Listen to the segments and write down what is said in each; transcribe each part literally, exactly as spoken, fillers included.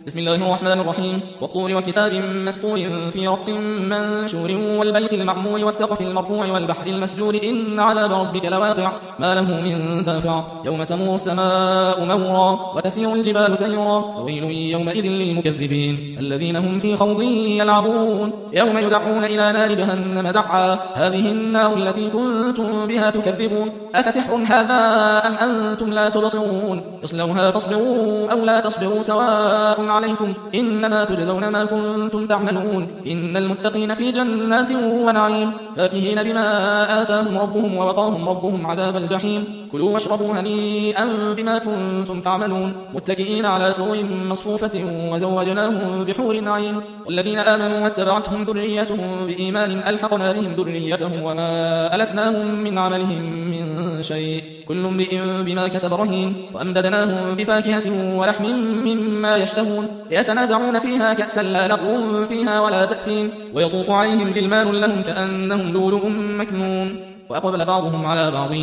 بسم الله الرحمن الرحيم والطور وكتاب مسطور في رق منشور والبيت المعمور والسقف المرفوع والبحر المسجور إن عذاب ربك لواقع ما له من دافع يوم تمور السماء مورا وتسير الجبال سيرا فويل يومئذ للمكذبين الذين هم في خوض يلعبون يوم يدعون إلى نار جهنم دعا هذه النار التي كنتم بها تكذبون أفسحر هذا أم أنتم لا تبصرون اصلوها فاصبروا أو لا تصبروا سواء عليكم إنما تجزون ما كنتم تعملون إن المتقين في جنات ونعيم فاكهين بما آتاهم ربهم ووقاهم ربهم عذاب الجحيم كلوا واشربوا هنيئا بما كنتم تعملون متكئين على سرر مصفوفة وزوجناهم بحور عين والذين آمنوا واتبعتهم ذريتهم بإيمان ألحقنا بهم ذريتهم وما ألتناهم من عملهم من شيء كل امرئ بما كسب رهين وأمددناهم بفاكهة ولحم مما يشتهون يتنازعون فيها كأسا لا لغو فيها ولا تأثيم ويطوف عليهم غلمان لهم كأنهم لؤلؤ مكنون وأقبل بعضهم على بعض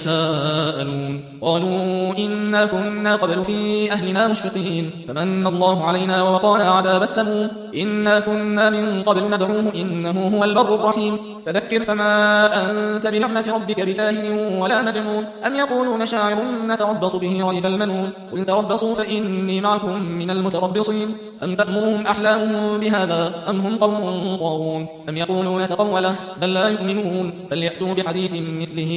يتساءلون قالوا إنا كنا قبل في أهلنا مشفقين فمن الله علينا ووقانا عذاب السموم إنا كنا من قبل ندعوه إنه هو البر الرحيم فذكر فما أنت بنعمة ربك بكاهن ولا مجنون أم يقولون شاعر نتربص به ريب المنون قل تربصوا فإني معكم من المتربصين أم تأمرهم أحلامهم بهذا أم هم قوم طاغون أم يقولون تقوله بل لا يؤمنون فليأتوا بحديث مثله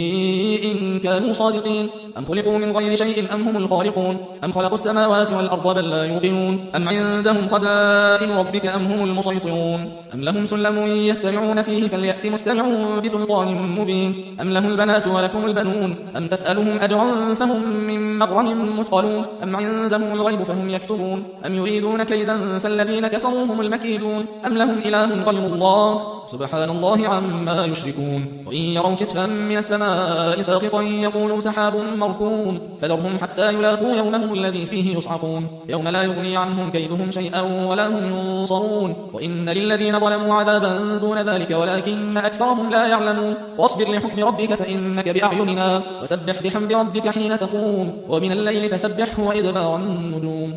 إن كانوا صادقين أم خلقوا من غير شيء أم هم الخالقون أم خلقوا السماوات والأرض بل لا يوقنون أم عندهم خزائن ربك أم هم المسيطرون أم لهم سلم يستمعون فيه فليأت مستمعون بسلطان مبين أم له البنات ولكم البنون أم تسألهم أجرا فهم من مغرم مثقلون أم عندهم الغيب فهم يكتبون أم يريدون كيدا فالذين كفروا هم المكيدون أم لهم إله غير الله سبحان الله عما يشركون وإن يروا كسفا من السماء ساقطا يقولوا سحاب مركون فذرهم حتى يلاقوا يومهم الذي فيه يصعقون يوم لا يغني عنهم كيدهم شيئا ولا هم ينصرون وإن للذين ظلموا عذابا دون ذلك ولكن أكثرهم لا يعلمون واصبر لحكم ربك فإنك بأعيننا وسبح بحمد ربك حين تقوم ومن الليل فسبحه وإدبار النجوم